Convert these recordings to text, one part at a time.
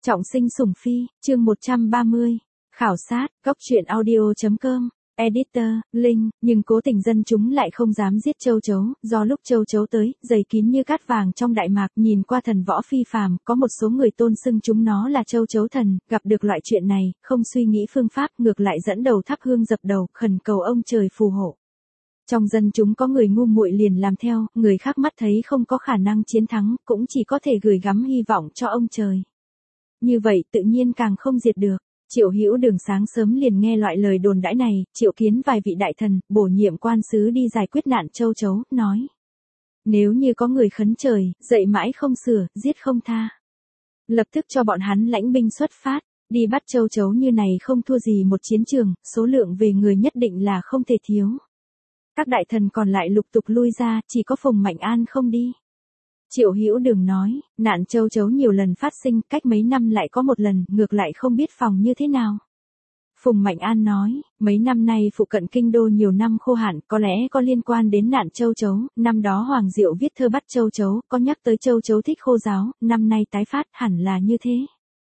Trọng sinh sủng phi, chương 130. Khảo sát, góc truyện audio.com. Editor, Linh, nhưng cố tình dân chúng lại không dám giết châu chấu, do lúc châu chấu tới, dày kín như cát vàng trong đại mạc, nhìn qua thần võ phi phàm, có một số người tôn xưng chúng nó là châu chấu thần, gặp được loại chuyện này, không suy nghĩ phương pháp, ngược lại dẫn đầu thắp hương dập đầu, khẩn cầu ông trời phù hộ. Trong dân chúng có người ngu muội liền làm theo, người khác mắt thấy không có khả năng chiến thắng, cũng chỉ có thể gửi gắm hy vọng cho ông trời. Như vậy tự nhiên càng không diệt được. Triệu Hữu Đường sáng sớm liền nghe loại lời đồn đãi này, triệu kiến vài vị đại thần, bổ nhiệm quan sứ đi giải quyết nạn châu chấu, nói. Nếu như có người khấn trời, dậy mãi không sửa, giết không tha. Lập tức cho bọn hắn lãnh binh xuất phát, đi bắt châu chấu như này không thua gì một chiến trường, số lượng về người nhất định là không thể thiếu. Các đại thần còn lại lục tục lui ra, chỉ có Phùng Mạnh An không đi. Triệu Hữu Đường nói, nạn châu chấu nhiều lần phát sinh, cách mấy năm lại có một lần, ngược lại không biết phòng như thế nào. Phùng Mạnh An nói, mấy năm nay phụ cận kinh đô nhiều năm khô hạn, có lẽ có liên quan đến nạn châu chấu, năm đó Hoàng Diệu viết thơ bắt châu chấu, có nhắc tới châu chấu thích khô ráo, năm nay tái phát hẳn là như thế.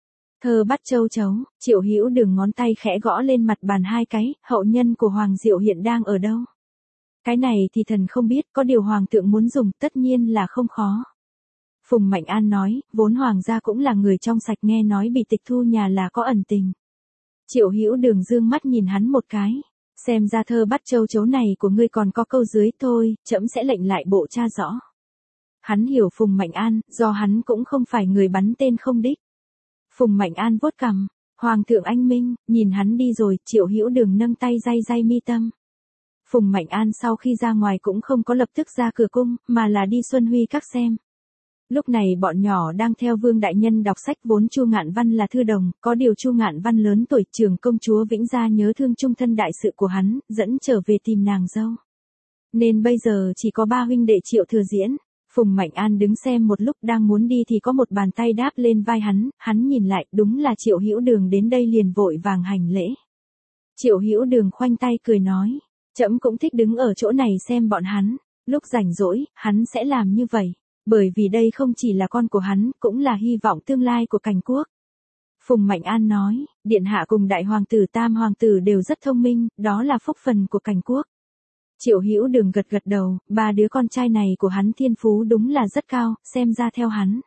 Thơ bắt châu chấu, Triệu Hữu Đường ngón tay khẽ gõ lên mặt bàn hai cái, hậu nhân của Hoàng Diệu hiện đang ở đâu? Cái này thì thần không biết, có điều Hoàng thượng muốn dùng, tất nhiên là không khó. Phùng Mạnh An nói, vốn Hoàng gia cũng là người trong sạch, nghe nói bị tịch thu nhà là có ẩn tình. Triệu Hữu Đường dương mắt nhìn hắn một cái, xem ra thơ bắt châu chấu này của ngươi còn có câu dưới thôi, trẫm sẽ lệnh lại bộ tra rõ. Hắn hiểu Phùng Mạnh An, do hắn cũng không phải người bắn tên không đích. Phùng Mạnh An vuốt cằm, Hoàng thượng anh minh, nhìn hắn đi rồi, Triệu Hữu Đường nâng tay day day mi tâm. Phùng Mạnh An sau khi ra ngoài cũng không có lập tức ra cửa cung, mà là đi Xuân Huy các xem. Lúc này bọn nhỏ đang theo Vương đại nhân đọc sách, vốn Chu Ngạn Văn là thư đồng, có điều Chu Ngạn Văn lớn tuổi, trưởng công chúa Vĩnh Gia nhớ thương trung thân đại sự của hắn, dẫn trở về tìm nàng dâu. Nên bây giờ chỉ có ba huynh đệ Triệu Thừa Diễn. Phùng Mạnh An đứng xem một lúc, đang muốn đi thì có một bàn tay đáp lên vai hắn nhìn lại, đúng là Triệu Hữu Đường đến đây liền vội vàng hành lễ. Triệu Hữu Đường khoanh tay cười nói, trẫm cũng thích đứng ở chỗ này xem bọn hắn, lúc rảnh rỗi, hắn sẽ làm như vậy. Bởi vì đây không chỉ là con của hắn, cũng là hy vọng tương lai của Cảnh quốc. Phùng Mạnh An nói, Điện hạ cùng đại hoàng tử Tam hoàng tử đều rất thông minh, đó là phúc phần của Cảnh quốc. Triệu Hữu Đường gật gật đầu, ba đứa con trai này của hắn thiên phú đúng là rất cao, xem ra theo hắn.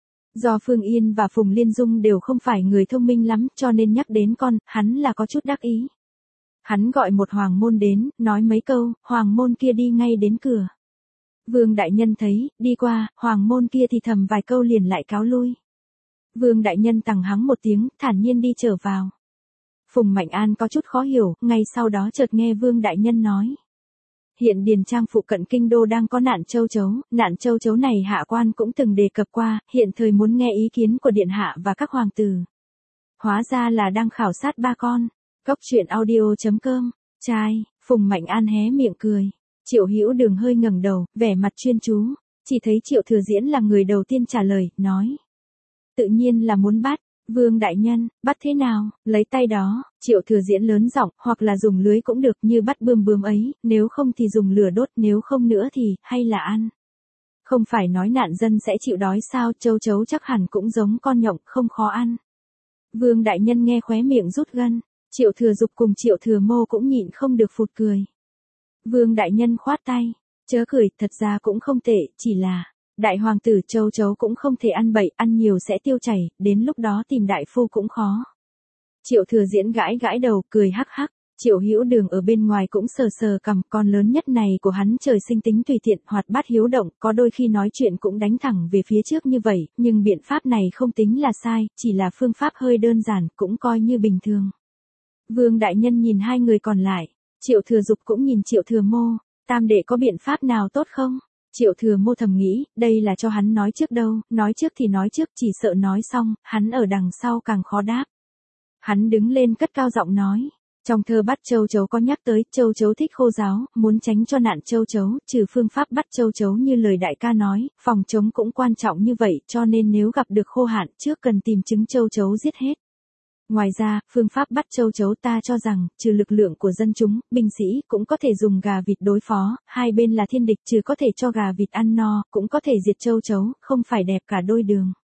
Do Phương Yên và Phùng Liên Dung đều không phải người thông minh lắm, cho nên nhắc đến con, hắn là có chút đắc ý. Hắn gọi một hoàng môn đến, nói mấy câu, hoàng môn kia đi ngay đến cửa. Vương đại nhân thấy, đi qua, hoàng môn kia thì thầm vài câu liền lại cáo lui. Vương đại nhân tằng hắng một tiếng, thản nhiên đi trở vào. Phùng Mạnh An có chút khó hiểu, ngay sau đó chợt nghe Vương đại nhân nói. Hiện Điền Trang phụ cận kinh đô đang có nạn châu chấu này hạ quan cũng từng đề cập qua, hiện thời muốn nghe ý kiến của điện hạ và các hoàng tử. Hóa ra là đang khảo sát ba con. Góc truyện audio.com. Trai, Phùng Mạnh An hé miệng cười. Triệu Hữu Đường hơi ngẩng đầu, vẻ mặt chuyên chú, chỉ thấy Triệu Thừa Diễn là người đầu tiên trả lời, nói. Tự nhiên là muốn bắt, Vương đại nhân, bắt thế nào, lấy tay đó, Triệu Thừa Diễn lớn giọng, hoặc là dùng lưới cũng được, như bắt bươm ấy, nếu không thì dùng lửa đốt, nếu không nữa thì, hay là ăn. Không phải nói nạn dân sẽ chịu đói sao, châu chấu chắc hẳn cũng giống con nhộng, không khó ăn. Vương đại nhân nghe khóe miệng rút gân, Triệu Thừa Dục cùng Triệu Thừa Mô cũng nhịn không được phụt cười. Vương đại nhân khoát tay, chớ cười, thật ra cũng không tệ, chỉ là, đại hoàng tử châu chấu cũng không thể ăn bậy, ăn nhiều sẽ tiêu chảy, đến lúc đó tìm đại phu cũng khó. Triệu Thừa Diễn gãi gãi đầu, cười hắc hắc, Triệu Hữu Đường ở bên ngoài cũng sờ sờ cằm, con lớn nhất này của hắn trời sinh tính tùy tiện, hoạt bát hiếu động, có đôi khi nói chuyện cũng đánh thẳng về phía trước như vậy, nhưng biện pháp này không tính là sai, chỉ là phương pháp hơi đơn giản, cũng coi như bình thường. Vương đại nhân nhìn hai người còn lại. Triệu Thừa Dục cũng nhìn Triệu Thừa Mô, tam đệ có biện pháp nào tốt không? Triệu Thừa Mô thầm nghĩ, đây là cho hắn nói trước đâu, nói trước thì nói trước, chỉ sợ nói xong, hắn ở đằng sau càng khó đáp. Hắn đứng lên cất cao giọng nói, trong thơ bắt châu chấu có nhắc tới, châu chấu thích khô ráo, muốn tránh cho nạn châu chấu, trừ phương pháp bắt châu chấu như lời đại ca nói, phòng chống cũng quan trọng như vậy, cho nên nếu gặp được khô hạn, trước cần tìm trứng châu chấu giết hết. Ngoài ra, phương pháp bắt châu chấu ta cho rằng, trừ lực lượng của dân chúng, binh sĩ, cũng có thể dùng gà vịt đối phó, hai bên là thiên địch, trừ có thể cho gà vịt ăn no, cũng có thể diệt châu chấu, không phải đẹp cả đôi đường.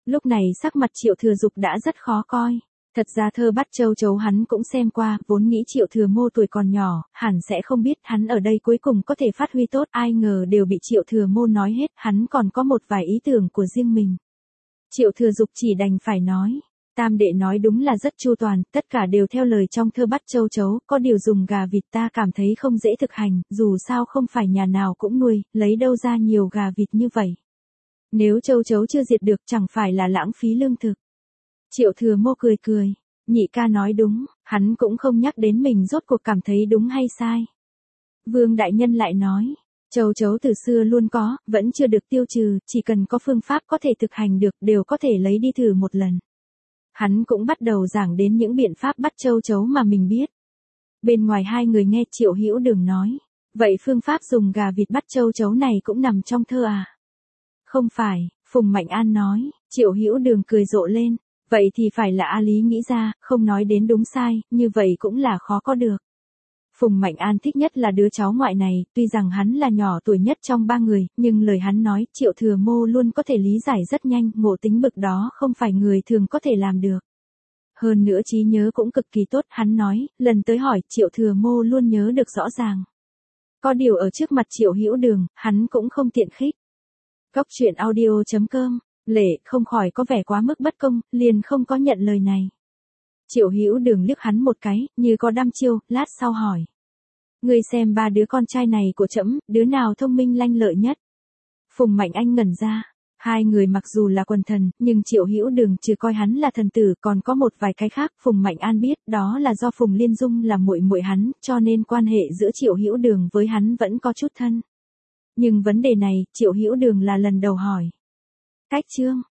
Lúc này sắc mặt Triệu Thừa Dục đã rất khó coi. Thật ra thơ bắt châu chấu hắn cũng xem qua, vốn nghĩ Triệu Thừa Mô tuổi còn nhỏ, hẳn sẽ không biết hắn ở đây cuối cùng có thể phát huy tốt, ai ngờ đều bị Triệu Thừa Mô nói hết, hắn còn có một vài ý tưởng của riêng mình. Triệu Thừa Dục chỉ đành phải nói, tam đệ nói đúng là rất chu toàn, tất cả đều theo lời trong thơ bắt châu chấu, có điều dùng gà vịt ta cảm thấy không dễ thực hành, dù sao không phải nhà nào cũng nuôi, lấy đâu ra nhiều gà vịt như vậy. Nếu châu chấu chưa diệt được chẳng phải là lãng phí lương thực. Triệu Thừa Mô cười cười, nhị ca nói đúng, hắn cũng không nhắc đến mình rốt cuộc cảm thấy đúng hay sai. Vương Đại Nhân lại nói, châu chấu từ xưa luôn có, vẫn chưa được tiêu trừ, chỉ cần có phương pháp có thể thực hành được đều có thể lấy đi thử một lần. Hắn cũng bắt đầu giảng đến những biện pháp bắt châu chấu mà mình biết. Bên ngoài hai người nghe Triệu Hữu Đường nói, vậy phương pháp dùng gà vịt bắt châu chấu này cũng nằm trong thơ à? Không phải, Phùng Mạnh An nói, Triệu Hữu Đường cười rộ lên, vậy thì phải là A Lý nghĩ ra, không nói đến đúng sai, như vậy cũng là khó có được. Phùng Mạnh An thích nhất là đứa cháu ngoại này, tuy rằng hắn là nhỏ tuổi nhất trong ba người, nhưng lời hắn nói, Triệu Thừa Mô luôn có thể lý giải rất nhanh, ngộ tính bực đó không phải người thường có thể làm được. Hơn nữa trí nhớ cũng cực kỳ tốt, hắn nói, lần tới hỏi, Triệu Thừa Mô luôn nhớ được rõ ràng. Có điều ở trước mặt Triệu Hữu Đường, hắn cũng không tiện khích. Góc truyện audio.com, Lệ không khỏi có vẻ quá mức bất công, liền không có nhận lời này. Triệu Hữu Đường liếc hắn một cái, như có đăm chiêu, lát sau hỏi. Ngươi xem ba đứa con trai này của trẫm, đứa nào thông minh lanh lợi nhất? Phùng Mạnh Anh ngẩn ra. Hai người mặc dù là quần thần, nhưng Triệu Hữu Đường trừ coi hắn là thần tử, còn có một vài cái khác, Phùng Mạnh An biết, đó là do Phùng Liên Dung là muội muội hắn, cho nên quan hệ giữa Triệu Hữu Đường với hắn vẫn có chút thân. Nhưng vấn đề này, Triệu Hữu Đường là lần đầu hỏi. Cách chương